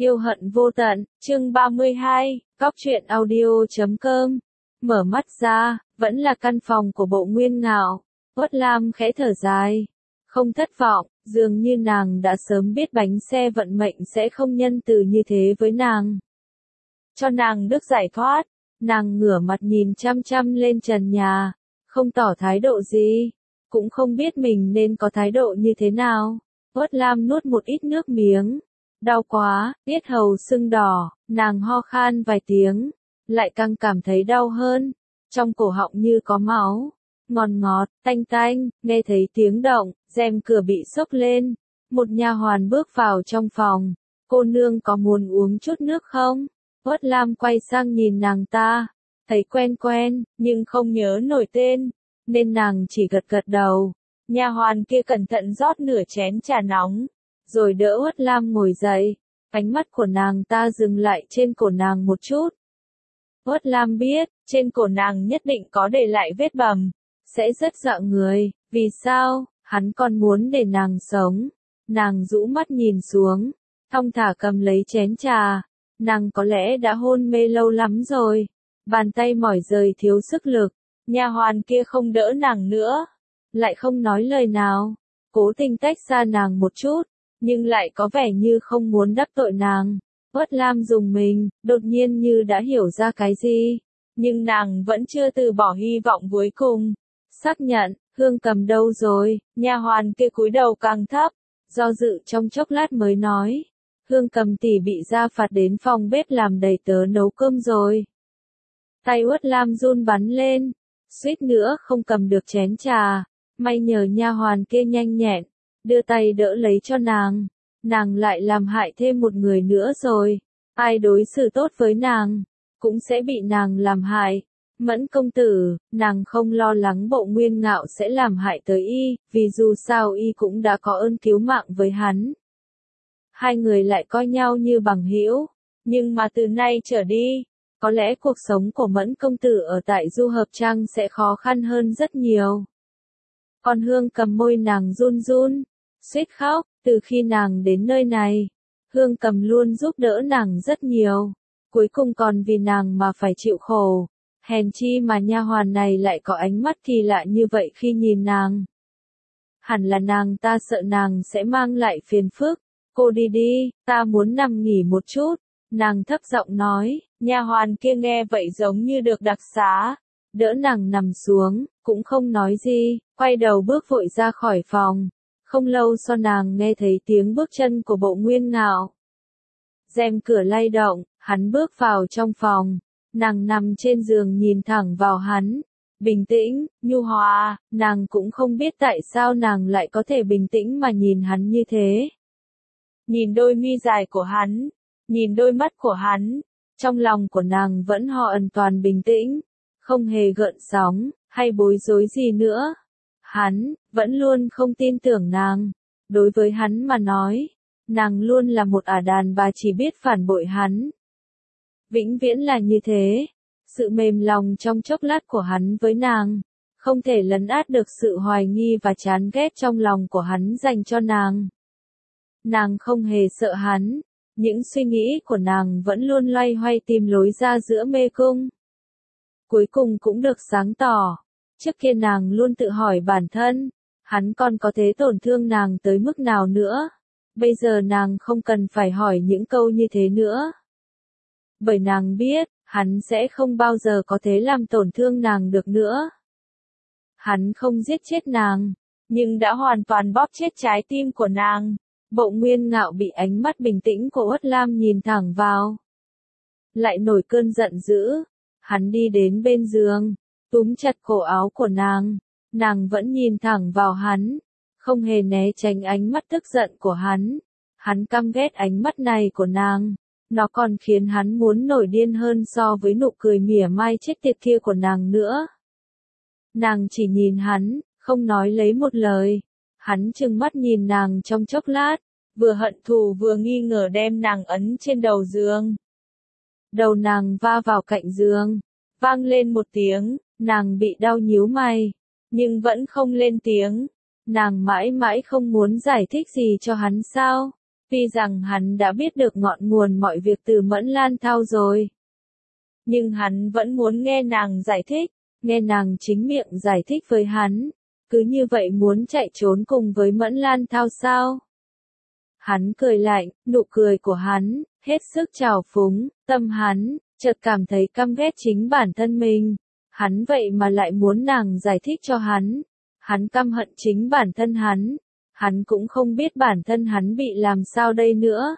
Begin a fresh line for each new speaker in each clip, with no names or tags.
Yêu hận vô tận, chương 32, Góc truyện audio.com. Mở mắt ra, vẫn là căn phòng của Bộ Nguyên Ngạo. Uất Lam khẽ thở dài. Không thất vọng, dường như nàng đã sớm biết bánh xe vận mệnh sẽ không nhân từ như thế với nàng. Cho nàng được giải thoát, nàng ngửa mặt nhìn chăm chăm lên trần nhà, không tỏ thái độ gì, cũng không biết mình nên có thái độ như thế nào. Uất Lam nuốt một ít nước miếng. Đau quá, yết hầu sưng đỏ, nàng ho khan vài tiếng, lại càng cảm thấy đau hơn, trong cổ họng như có máu, ngọt ngọt, tanh tanh, nghe thấy tiếng động, rèm cửa bị xốc lên, một nha hoàn bước vào trong phòng, cô nương có muốn uống chút nước không? Uất Lam quay sang nhìn nàng ta, thấy quen quen, nhưng không nhớ nổi tên, nên nàng chỉ gật gật đầu. Nha hoàn kia cẩn thận rót nửa chén trà nóng, rồi đỡ Uất Lam ngồi dậy, ánh mắt của nàng ta dừng lại trên cổ nàng một chút. Uất Lam biết, trên cổ nàng nhất định có để lại vết bầm, sẽ rất dọa người, vì sao, hắn còn muốn để nàng sống. Nàng rũ mắt nhìn xuống, thong thả cầm lấy chén trà, nàng có lẽ đã hôn mê lâu lắm rồi, bàn tay mỏi rời thiếu sức lực, nha hoàn kia không đỡ nàng nữa, lại không nói lời nào, cố tình tách xa nàng một chút. Nhưng lại có vẻ như không muốn đắc tội nàng. Uất Lam rùng mình, đột nhiên như đã hiểu ra cái gì. Nhưng nàng vẫn chưa từ bỏ hy vọng cuối cùng. Xác nhận, Hương Cầm đâu rồi, nha hoàn kia cúi đầu càng thấp, do dự trong chốc lát mới nói. Hương Cầm tỷ bị gia phạt đến phòng bếp làm đầy tớ nấu cơm rồi. Tay Uất Lam run bắn lên, suýt nữa không cầm được chén trà, may nhờ nha hoàn kia nhanh nhẹn. Đưa tay đỡ lấy cho nàng lại làm hại thêm một người nữa rồi, ai đối xử tốt với nàng, cũng sẽ bị nàng làm hại. Mẫn công tử, nàng không lo lắng Bộ Nguyên Ngạo sẽ làm hại tới y, vì dù sao y cũng đã có ơn cứu mạng với hắn. Hai người lại coi nhau như bằng hữu, nhưng mà từ nay trở đi, có lẽ cuộc sống của Mẫn công tử ở tại Du Hợp Trang sẽ khó khăn hơn rất nhiều. Còn Hương Cầm môi nàng run run, suýt khóc, từ khi nàng đến nơi này, Hương Cầm luôn giúp đỡ nàng rất nhiều, cuối cùng còn vì nàng mà phải chịu khổ, hèn chi mà nha hoàn này lại có ánh mắt kỳ lạ như vậy khi nhìn nàng. Hẳn là nàng ta sợ nàng sẽ mang lại phiền phức, cô đi đi, ta muốn nằm nghỉ một chút, nàng thấp giọng nói, nha hoàn kia nghe vậy giống như được đặc xá, đỡ nàng nằm xuống, cũng không nói gì, quay đầu bước vội ra khỏi phòng. Không lâu sau nàng nghe thấy tiếng bước chân của Bộ Nguyên Ngạo. Rèm cửa lay động, hắn bước vào trong phòng, nàng nằm trên giường nhìn thẳng vào hắn, bình tĩnh, nhu hòa, nàng cũng không biết tại sao nàng lại có thể bình tĩnh mà nhìn hắn như thế. Nhìn đôi mi dài của hắn, nhìn đôi mắt của hắn, trong lòng của nàng vẫn hoàn toàn bình tĩnh, không hề gợn sóng, hay bối rối gì nữa. Hắn, vẫn luôn không tin tưởng nàng. Đối với hắn mà nói, nàng luôn là một đàn bà chỉ biết phản bội hắn. Vĩnh viễn là như thế. Sự mềm lòng trong chốc lát của hắn với nàng, không thể lấn át được sự hoài nghi và chán ghét trong lòng của hắn dành cho nàng. Nàng không hề sợ hắn, những suy nghĩ của nàng vẫn luôn loay hoay tìm lối ra giữa mê cung. Cuối cùng cũng được sáng tỏ. Trước kia nàng luôn tự hỏi bản thân, hắn còn có thể tổn thương nàng tới mức nào nữa. Bây giờ nàng không cần phải hỏi những câu như thế nữa. Bởi nàng biết, hắn sẽ không bao giờ có thể làm tổn thương nàng được nữa. Hắn không giết chết nàng, nhưng đã hoàn toàn bóp chết trái tim của nàng. Bộ Nguyên Ngạo bị ánh mắt bình tĩnh của Uất Lam nhìn thẳng vào. Lại nổi cơn giận dữ, hắn đi đến bên giường. Túm chặt cổ áo của nàng vẫn nhìn thẳng vào hắn, không hề né tránh ánh mắt tức giận của hắn căm ghét ánh mắt này của nàng, nó còn khiến hắn muốn nổi điên hơn so với nụ cười mỉa mai chết tiệt kia của nàng nữa. Nàng chỉ nhìn hắn, không nói lấy một lời, hắn trừng mắt nhìn nàng trong chốc lát, vừa hận thù vừa nghi ngờ đem nàng ấn trên đầu giường. Đầu nàng va vào cạnh giường, vang lên một tiếng. Nàng bị đau nhíu mày, nhưng vẫn không lên tiếng. Nàng mãi mãi không muốn giải thích gì cho hắn sao? Tuy rằng hắn đã biết được ngọn nguồn mọi việc từ Mẫn Lan Thao rồi. Nhưng hắn vẫn muốn nghe nàng giải thích, nghe nàng chính miệng giải thích với hắn. Cứ như vậy muốn chạy trốn cùng với Mẫn Lan Thao sao? Hắn cười lạnh, nụ cười của hắn, hết sức trào phúng, tâm hắn, chợt cảm thấy căm ghét chính bản thân mình. Hắn vậy mà lại muốn nàng giải thích cho hắn. Hắn căm hận chính bản thân hắn. Hắn cũng không biết bản thân hắn bị làm sao đây nữa.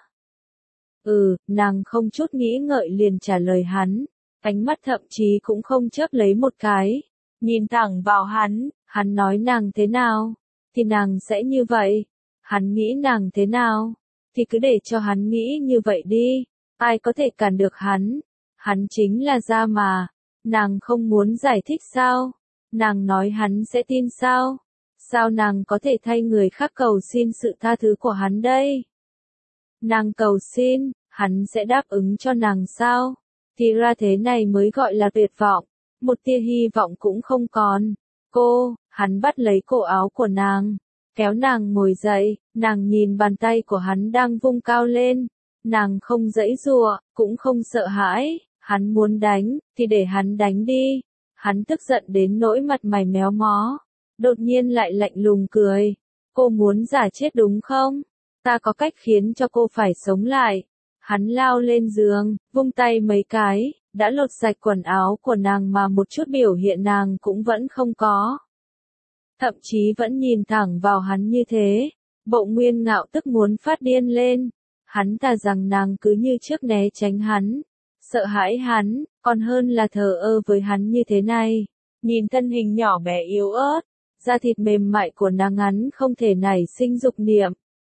Nàng không chút nghĩ ngợi liền trả lời hắn. Ánh mắt thậm chí cũng không chớp lấy một cái. Nhìn thẳng vào hắn nói nàng thế nào, thì nàng sẽ như vậy. Hắn nghĩ nàng thế nào, thì cứ để cho hắn nghĩ như vậy đi. Ai có thể cản được hắn? Hắn chính là gia mà. Nàng không muốn giải thích sao? Nàng nói hắn sẽ tin sao? Sao nàng có thể thay người khác cầu xin sự tha thứ của hắn đây? Nàng cầu xin, hắn sẽ đáp ứng cho nàng sao? Thì ra thế này mới gọi là tuyệt vọng. Một tia hy vọng cũng không còn. Hắn bắt lấy cổ áo của nàng, kéo nàng ngồi dậy, nàng nhìn bàn tay của hắn đang vung cao lên. Nàng không giãy giụa, cũng không sợ hãi, hắn muốn đánh, thì để hắn đánh đi. Hắn tức giận đến nỗi mặt mày méo mó, đột nhiên lại lạnh lùng cười. Cô muốn giả chết đúng không? Ta có cách khiến cho cô phải sống lại. Hắn lao lên giường, vung tay mấy cái, đã lột sạch quần áo của nàng mà một chút biểu hiện nàng cũng vẫn không có. Thậm chí vẫn nhìn thẳng vào hắn như thế. Bộ Nguyên Ngạo tức muốn phát điên lên. Hắn thà rằng nàng cứ như trước né tránh hắn, sợ hãi hắn, còn hơn là thờ ơ với hắn như thế này. Nhìn thân hình nhỏ bé yếu ớt, da thịt mềm mại của nàng hắn không thể nảy sinh dục niệm.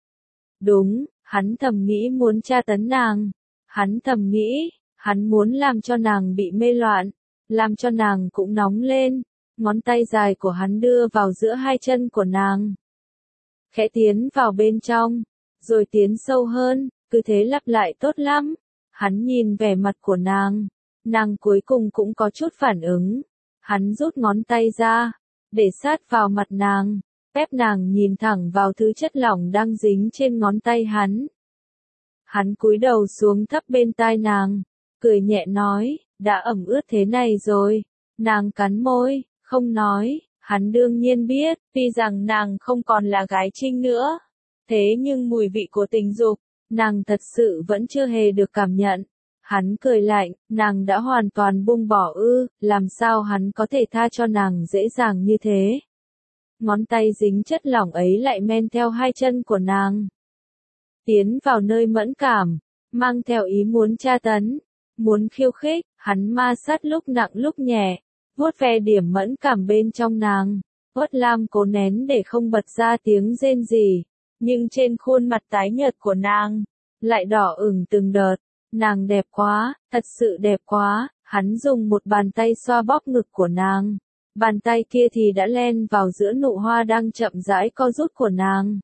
Đúng, hắn thầm nghĩ muốn tra tấn nàng. Hắn thầm nghĩ, hắn muốn làm cho nàng bị mê loạn, làm cho nàng cũng nóng lên. Ngón tay dài của hắn đưa vào giữa hai chân của nàng, khẽ tiến vào bên trong, rồi tiến sâu hơn, cứ thế lặp lại tốt lắm. Hắn nhìn vẻ mặt của nàng cuối cùng cũng có chút phản ứng. Hắn rút ngón tay ra, để sát vào mặt nàng, ép nàng nhìn thẳng vào thứ chất lỏng đang dính trên ngón tay hắn. Hắn cúi đầu xuống thấp bên tai nàng, cười nhẹ nói, đã ẩm ướt thế này rồi. Nàng cắn môi, không nói. Hắn đương nhiên biết, tuy rằng nàng không còn là gái trinh nữa. Thế nhưng mùi vị của tình dục, nàng thật sự vẫn chưa hề được cảm nhận. Hắn cười lạnh, nàng đã hoàn toàn buông bỏ ư, làm sao hắn có thể tha cho nàng dễ dàng như thế. Ngón tay dính chất lỏng ấy lại men theo hai chân của nàng, tiến vào nơi mẫn cảm, mang theo ý muốn tra tấn, muốn khiêu khích. Hắn ma sát lúc nặng lúc nhẹ, vuốt ve điểm mẫn cảm bên trong nàng. Uất Lam cố nén để không bật ra tiếng rên rỉ, nhưng trên khuôn mặt tái nhợt của nàng lại đỏ ửng từng đợt. Nàng đẹp quá, thật sự đẹp quá. Hắn dùng một bàn tay xoa bóp ngực của nàng, bàn tay kia thì đã len vào giữa nụ hoa đang chậm rãi co rút của nàng.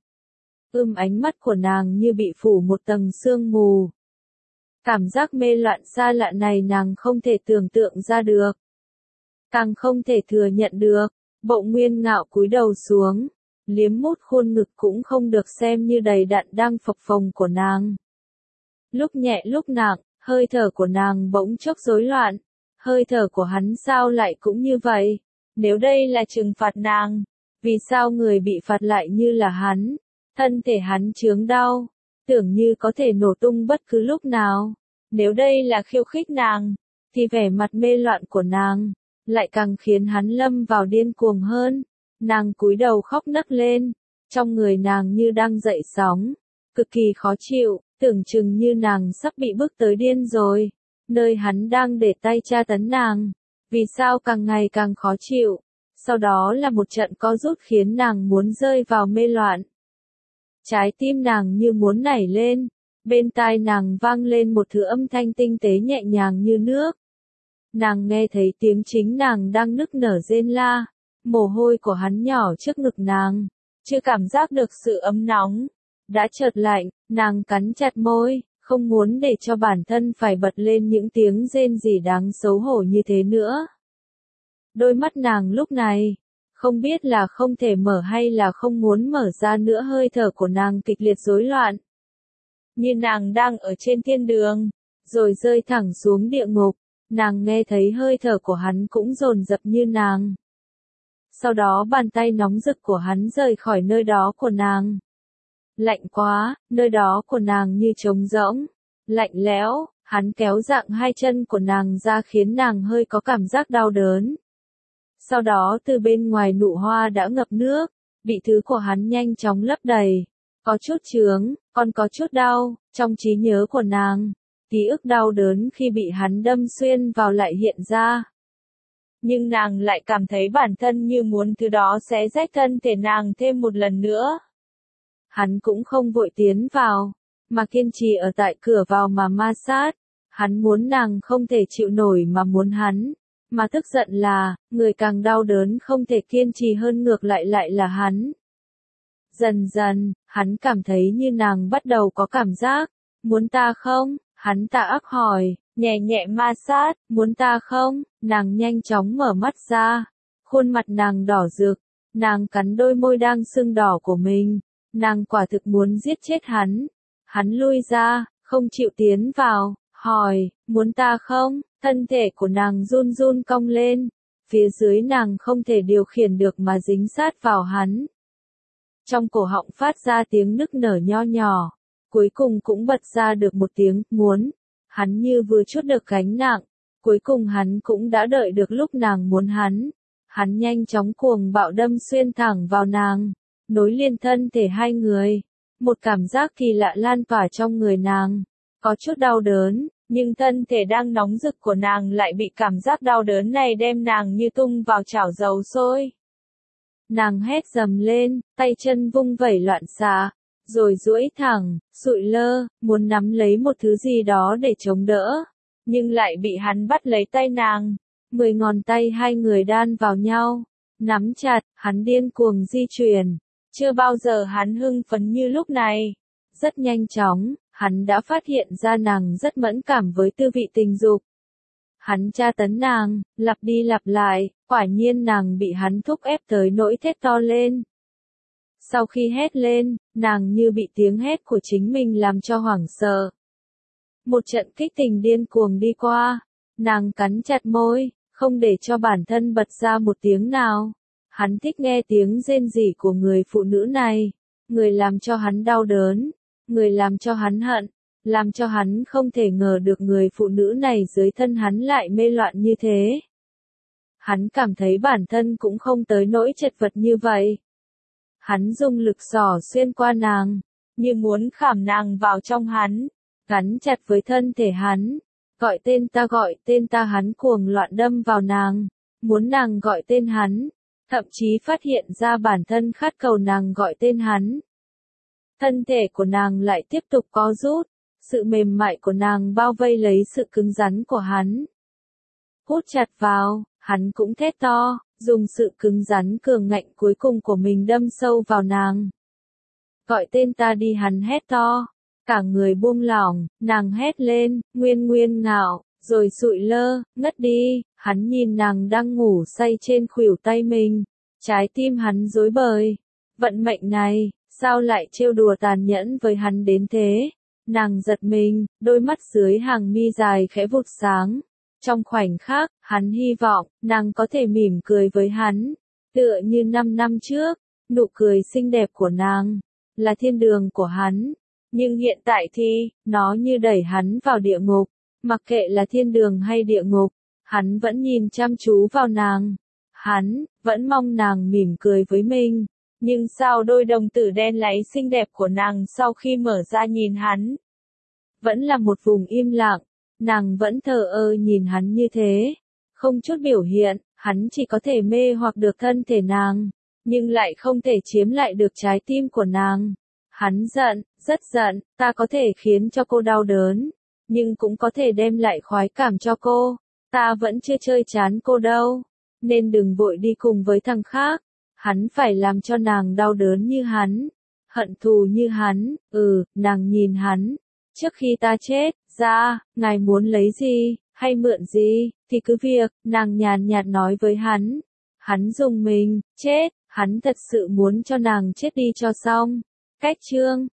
Ánh mắt của nàng như bị phủ một tầng sương mù. Cảm giác mê loạn xa lạ này nàng không thể tưởng tượng ra được, càng không thể thừa nhận được. Bộ Nguyên Ngạo cúi đầu xuống, liếm mút khuôn ngực cũng không được xem như đầy đặn đang phập phồng của nàng. Lúc nhẹ lúc nặng, hơi thở của nàng bỗng chốc rối loạn. Hơi thở của hắn sao lại cũng như vậy? Nếu đây là trừng phạt nàng, vì sao người bị phạt lại như là hắn? Thân thể hắn chướng đau, tưởng như có thể nổ tung bất cứ lúc nào. Nếu đây là khiêu khích nàng, thì vẻ mặt mê loạn của nàng lại càng khiến hắn lâm vào điên cuồng hơn. Nàng cúi đầu khóc nấc lên, trong người nàng như đang dậy sóng, cực kỳ khó chịu, tưởng chừng như nàng sắp bị bức tới điên rồi. Nơi hắn đang để tay tra tấn nàng, vì sao càng ngày càng khó chịu. Sau đó là một trận co rút khiến nàng muốn rơi vào mê loạn. Trái tim nàng như muốn nảy lên, bên tai nàng vang lên một thứ âm thanh tinh tế nhẹ nhàng như nước. Nàng nghe thấy tiếng chính nàng đang nức nở rên la. Mồ hôi của hắn nhỏ trước ngực nàng, chưa cảm giác được sự ấm nóng, đã chợt lạnh. Nàng cắn chặt môi, không muốn để cho bản thân phải bật lên những tiếng rên rỉ đáng xấu hổ như thế nữa. Đôi mắt nàng lúc này, không biết là không thể mở hay là không muốn mở ra nữa. Hơi thở của nàng kịch liệt rối loạn. như nàng đang ở trên thiên đường, rồi rơi thẳng xuống địa ngục. Nàng nghe thấy hơi thở của hắn cũng dồn dập như nàng. Sau đó bàn tay nóng rực của hắn rời khỏi nơi đó của nàng. Lạnh quá, nơi đó của nàng như trống rỗng, lạnh lẽo, hắn kéo dạng hai chân của nàng ra khiến nàng hơi có cảm giác đau đớn. Sau đó từ bên ngoài nụ hoa đã ngập nước, bị thứ của hắn nhanh chóng lấp đầy. Có chút chướng, còn có chút đau, trong trí nhớ của nàng, ký ức đau đớn khi bị hắn đâm xuyên vào lại hiện ra. Nhưng nàng lại cảm thấy bản thân như muốn thứ đó xé rách thân thể nàng thêm một lần nữa. Hắn cũng không vội tiến vào, mà kiên trì ở tại cửa vào mà ma sát. Hắn muốn nàng không thể chịu nổi mà muốn hắn. Mà tức giận là, người càng đau đớn không thể kiên trì hơn ngược lại là hắn. Dần dần, hắn cảm thấy như nàng bắt đầu có cảm giác. Muốn ta không? Hắn tà ác hỏi, nhẹ nhẹ ma sát, muốn ta không? Nàng nhanh chóng mở mắt ra. Khuôn mặt nàng đỏ rực, nàng cắn đôi môi đang sưng đỏ của mình. Nàng quả thực muốn giết chết hắn. Hắn lui ra, không chịu tiến vào, hỏi, muốn ta không? Thân thể của nàng run run cong lên. Phía dưới nàng không thể điều khiển được mà dính sát vào hắn. Trong cổ họng phát ra tiếng nức nở nho nhỏ. Cuối cùng cũng bật ra được một tiếng, muốn. Hắn như vừa trút được gánh nặng. Cuối cùng hắn cũng đã đợi được lúc nàng muốn hắn. Hắn nhanh chóng cuồng bạo đâm xuyên thẳng vào nàng. Nối liền thân thể hai người. Một cảm giác kỳ lạ lan tỏa trong người nàng. Có chút đau đớn, nhưng thân thể đang nóng rực của nàng lại bị cảm giác đau đớn này đem nàng như tung vào chảo dầu sôi. Nàng hét dầm lên, tay chân vung vẩy loạn xạ, rồi duỗi thẳng, sụi lơ, muốn nắm lấy một thứ gì đó để chống đỡ, nhưng lại bị hắn bắt lấy tay nàng. 10 ngón tay hai người đan vào nhau, nắm chặt, hắn điên cuồng di chuyển. Chưa bao giờ hắn hưng phấn như lúc này. Rất nhanh chóng, hắn đã phát hiện ra nàng rất mẫn cảm với tư vị tình dục. Hắn tra tấn nàng, lặp đi lặp lại, quả nhiên nàng bị hắn thúc ép tới nỗi thét to lên. Sau khi hét lên, nàng như bị tiếng hét của chính mình làm cho hoảng sợ. Một trận kích tình điên cuồng đi qua, nàng cắn chặt môi, không để cho bản thân bật ra một tiếng nào. Hắn thích nghe tiếng rên rỉ của người phụ nữ này, người làm cho hắn đau đớn, người làm cho hắn hận, làm cho hắn không thể ngờ được người phụ nữ này dưới thân hắn lại mê loạn như thế. Hắn cảm thấy bản thân cũng không tới nỗi chật vật như vậy. Hắn dùng lực xỏ xuyên qua nàng, như muốn khảm nàng vào trong hắn, gắn chặt với thân thể hắn. Gọi tên ta hắn cuồng loạn đâm vào nàng, muốn nàng gọi tên hắn. Thậm chí phát hiện ra bản thân khát cầu nàng gọi tên hắn. Thân thể của nàng lại tiếp tục co rút, sự mềm mại của nàng bao vây lấy sự cứng rắn của hắn. Hút chặt vào, hắn cũng thét to, dùng sự cứng rắn cường ngạnh cuối cùng của mình đâm sâu vào nàng. Gọi tên ta đi, hắn hét to, cả người buông lỏng, nàng hét lên, nguyên ngạo, rồi sụi lơ, ngất đi. Hắn nhìn nàng đang ngủ say trên khuỷu tay mình, trái tim hắn rối bời. Vận mệnh này, sao lại trêu đùa tàn nhẫn với hắn đến thế? Nàng giật mình, đôi mắt dưới hàng mi dài khẽ vụt sáng. Trong khoảnh khắc, hắn hy vọng, nàng có thể mỉm cười với hắn. Tựa như 5 năm trước, nụ cười xinh đẹp của nàng, là thiên đường của hắn. Nhưng hiện tại thì, nó như đẩy hắn vào địa ngục. Mặc kệ là thiên đường hay địa ngục, hắn vẫn nhìn chăm chú vào nàng. Hắn vẫn mong nàng mỉm cười với mình. Nhưng sao đôi đồng tử đen láy xinh đẹp của nàng sau khi mở ra nhìn hắn? Vẫn là một vùng im lặng. Nàng vẫn thờ ơ nhìn hắn như thế. Không chút biểu hiện, hắn chỉ có thể mê hoặc được thân thể nàng. Nhưng lại không thể chiếm lại được trái tim của nàng. Hắn giận, rất giận, ta có thể khiến cho cô đau đớn. Nhưng cũng có thể đem lại khoái cảm cho cô. Ta vẫn chưa chơi chán cô đâu. Nên đừng vội đi cùng với thằng khác. Hắn phải làm cho nàng đau đớn như hắn. Hận thù như hắn. Nàng nhìn hắn. Trước khi ta chết, ra, ngài muốn lấy gì, hay mượn gì, thì cứ việc, nàng nhàn nhạt nói với hắn. Hắn dùng mình, chết, hắn thật sự muốn cho nàng chết đi cho xong. Cách chương